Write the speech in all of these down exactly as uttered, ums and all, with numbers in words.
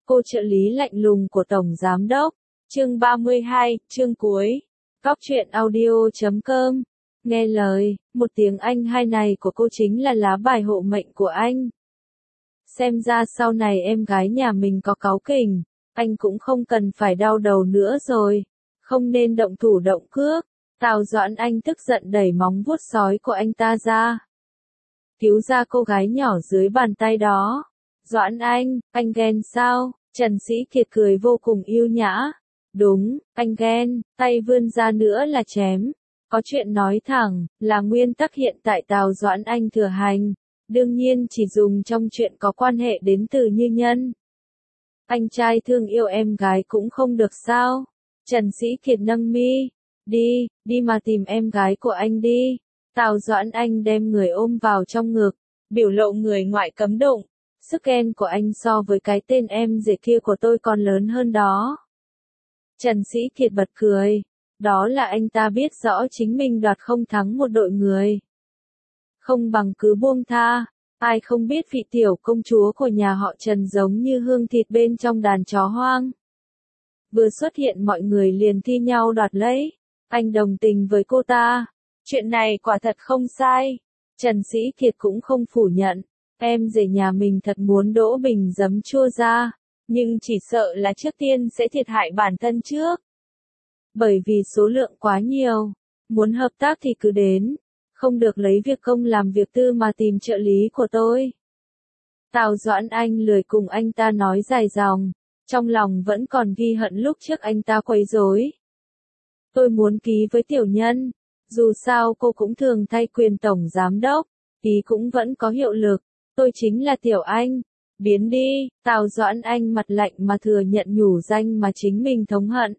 Cô trợ lý lạnh lùng của Tổng Giám Đốc. Chương ba mươi hai, chương cuối. Cóc truyện audio chấm com. Nghe lời, một tiếng Anh hai này của cô chính là lá bài hộ mệnh của anh. Xem ra sau này em gái nhà mình có cáu kỉnh, anh cũng không cần phải đau đầu nữa rồi. Không nên động thủ động cước. Tào Doãn Anh tức giận đẩy móng vuốt sói của anh ta ra. Cứu ra cô gái nhỏ dưới bàn tay đó. Doãn Anh, anh ghen sao? Trần Sĩ Kiệt cười vô cùng yêu nhã. Đúng, anh ghen, tay vươn ra nữa là chém. Có chuyện nói thẳng, là nguyên tắc hiện tại Tào Doãn Anh thừa hành. Đương nhiên chỉ dùng trong chuyện có quan hệ đến từ Như Nhân. Anh trai thương yêu em gái cũng không được sao? Trần Sĩ Kiệt nâng mi. Đi, đi mà tìm em gái của anh đi. Tào Doãn Anh đem người ôm vào trong ngực, biểu lộ người ngoại cấm đụng. Sức ghen của anh so với cái tên em rể kia của tôi còn lớn hơn đó. Trần Sĩ Kiệt bật cười. Đó là anh ta biết rõ chính mình đoạt không thắng một đội người. Không bằng cứ buông tha. Ai không biết vị tiểu công chúa của nhà họ Trần giống như hương thịt bên trong đàn chó hoang. Vừa xuất hiện mọi người liền thi nhau đoạt lấy. Anh đồng tình với cô ta. Chuyện này quả thật không sai. Trần Sĩ Kiệt cũng không phủ nhận. Em rể nhà mình thật muốn đỗ bình giấm chua ra. Nhưng chỉ sợ là trước tiên sẽ thiệt hại bản thân trước. Bởi vì số lượng quá nhiều. Muốn hợp tác thì cứ đến. Không được lấy việc công làm việc tư mà tìm trợ lý của tôi. Tào Doãn Anh lười cùng anh ta nói dài dòng. Trong lòng vẫn còn ghi hận lúc trước anh ta quấy rối. Tôi muốn ký với tiểu nhân. Dù sao cô cũng thường thay quyền tổng giám đốc. Ký cũng vẫn có hiệu lực. Tôi chính là Tiểu Anh. Biến đi. Tào Doãn Anh mặt lạnh mà thừa nhận nhủ danh mà chính mình thống hận.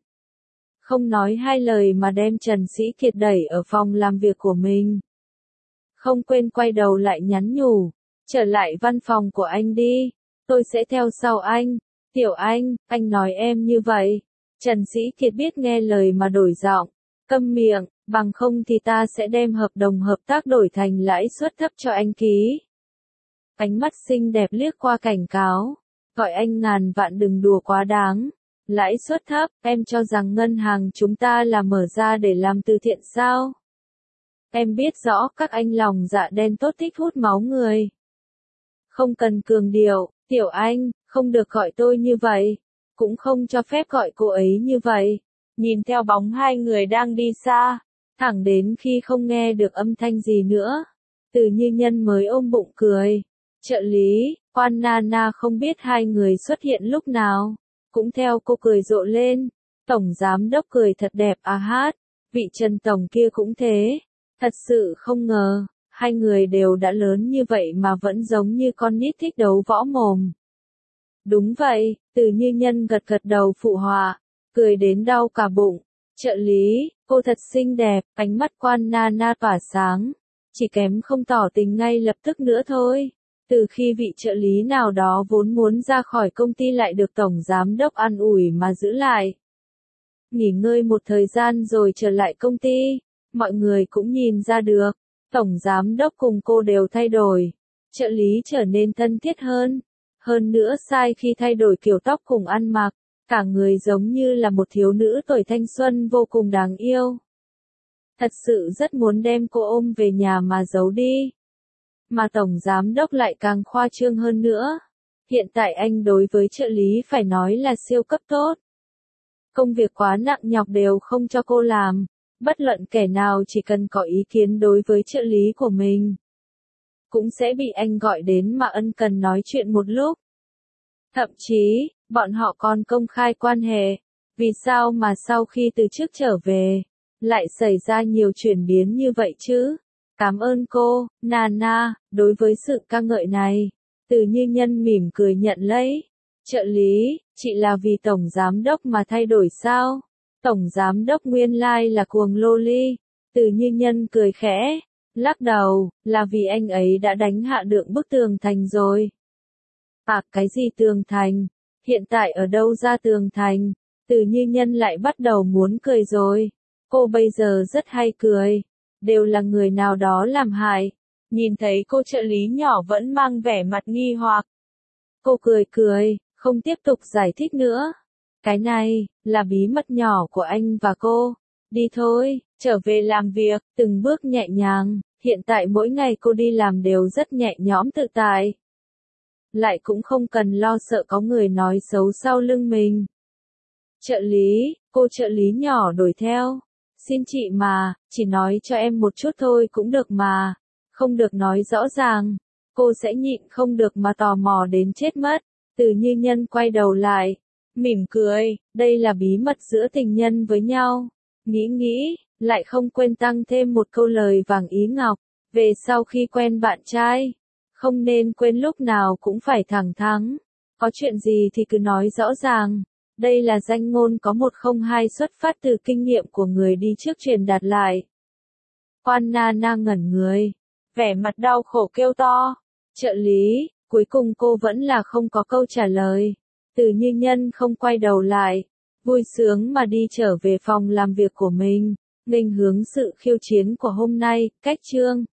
Không nói hai lời mà đem Trần Sĩ Kiệt đẩy ở phòng làm việc của mình. Không quên quay đầu lại nhắn nhủ. Trở lại văn phòng của anh đi. Tôi sẽ theo sau anh. Tiểu Anh, anh nói em như vậy. Trần Sĩ Kiệt biết nghe lời mà đổi giọng. Câm miệng, bằng không thì ta sẽ đem hợp đồng hợp tác đổi thành lãi suất thấp cho anh ký. Ánh mắt xinh đẹp liếc qua cảnh cáo. Gọi anh ngàn vạn đừng đùa quá đáng. Lãi suất thấp, em cho rằng ngân hàng chúng ta là mở ra để làm từ thiện sao? Em biết rõ các anh lòng dạ đen tốt thích hút máu người. Không cần cường điệu, Tiểu Anh, không được gọi tôi như vậy. Cũng không cho phép gọi cô ấy như vậy. Nhìn theo bóng hai người đang đi xa. Thẳng đến khi không nghe được âm thanh gì nữa. Từ Như Nhân mới ôm bụng cười. Trợ lý, Quan Nana không biết hai người xuất hiện lúc nào. Cũng theo cô cười rộ lên. Tổng giám đốc cười thật đẹp à hát. Vị Trần Tổng kia cũng thế. Thật sự không ngờ. Hai người đều đã lớn như vậy mà vẫn giống như con nít thích đấu võ mồm. Đúng vậy, Từ Như Nhân gật gật đầu phụ họa. Cười đến đau cả bụng. Trợ lý, cô thật xinh đẹp. Ánh mắt Quan Nana tỏa sáng. Chỉ kém không tỏ tình ngay lập tức nữa thôi. Từ khi vị trợ lý nào đó vốn muốn ra khỏi công ty lại được tổng giám đốc an ủi mà giữ lại. Nghỉ ngơi một thời gian rồi trở lại công ty, mọi người cũng nhìn ra được, tổng giám đốc cùng cô đều thay đổi. Trợ lý trở nên thân thiết hơn, hơn nữa sai khi thay đổi kiểu tóc cùng ăn mặc, cả người giống như là một thiếu nữ tuổi thanh xuân vô cùng đáng yêu. Thật sự rất muốn đem cô ôm về nhà mà giấu đi. Mà tổng giám đốc lại càng khoa trương hơn nữa. Hiện tại anh đối với trợ lý phải nói là siêu cấp tốt. Công việc quá nặng nhọc đều không cho cô làm. Bất luận kẻ nào chỉ cần có ý kiến đối với trợ lý của mình. Cũng sẽ bị anh gọi đến mà ân cần nói chuyện một lúc. Thậm chí, bọn họ còn công khai quan hệ. Vì sao mà sau khi từ trước trở về, lại xảy ra nhiều chuyển biến như vậy chứ? Cảm ơn cô, Nana, đối với sự ca ngợi này. Từ Như Nhân mỉm cười nhận lấy. Trợ lý, chị là vì tổng giám đốc mà thay đổi sao? Tổng giám đốc nguyên lai là cuồng loli. Từ Như Nhân cười khẽ, lắc đầu, là vì anh ấy đã đánh hạ được bức tường thành rồi. À, cái gì tường thành? Hiện tại ở đâu ra tường thành? Từ Như Nhân lại bắt đầu muốn cười rồi. Cô bây giờ rất hay cười. Đều là người nào đó làm hại. Nhìn thấy cô trợ lý nhỏ vẫn mang vẻ mặt nghi hoặc. Cô cười cười, không tiếp tục giải thích nữa. Cái này, là bí mật nhỏ của anh và cô. Đi thôi, trở về làm việc, từng bước nhẹ nhàng, hiện tại mỗi ngày cô đi làm đều rất nhẹ nhõm tự tại. Lại cũng không cần lo sợ có người nói xấu sau lưng mình. Trợ lý, cô trợ lý nhỏ đuổi theo. Xin chị mà, chỉ nói cho em một chút thôi cũng được mà. Không được nói rõ ràng. Cô sẽ nhịn không được mà tò mò đến chết mất. Từ Như Nhân quay đầu lại. Mỉm cười, đây là bí mật giữa tình nhân với nhau. Nghĩ nghĩ, lại không quên tăng thêm một câu lời vàng ý ngọc. Về sau khi quen bạn trai, không nên quên lúc nào cũng phải thẳng thắn. Có chuyện gì thì cứ nói rõ ràng. Đây là danh ngôn có một không hai xuất phát từ kinh nghiệm của người đi trước truyền đạt lại. Quan Na Na ngẩn người, vẻ mặt đau khổ kêu to. Trợ lý, cuối cùng cô vẫn là không có câu trả lời. Từ Như Nhân không quay đầu lại, vui sướng mà đi trở về phòng làm việc của mình, nghênh hướng sự khiêu chiến của hôm nay, cách chương.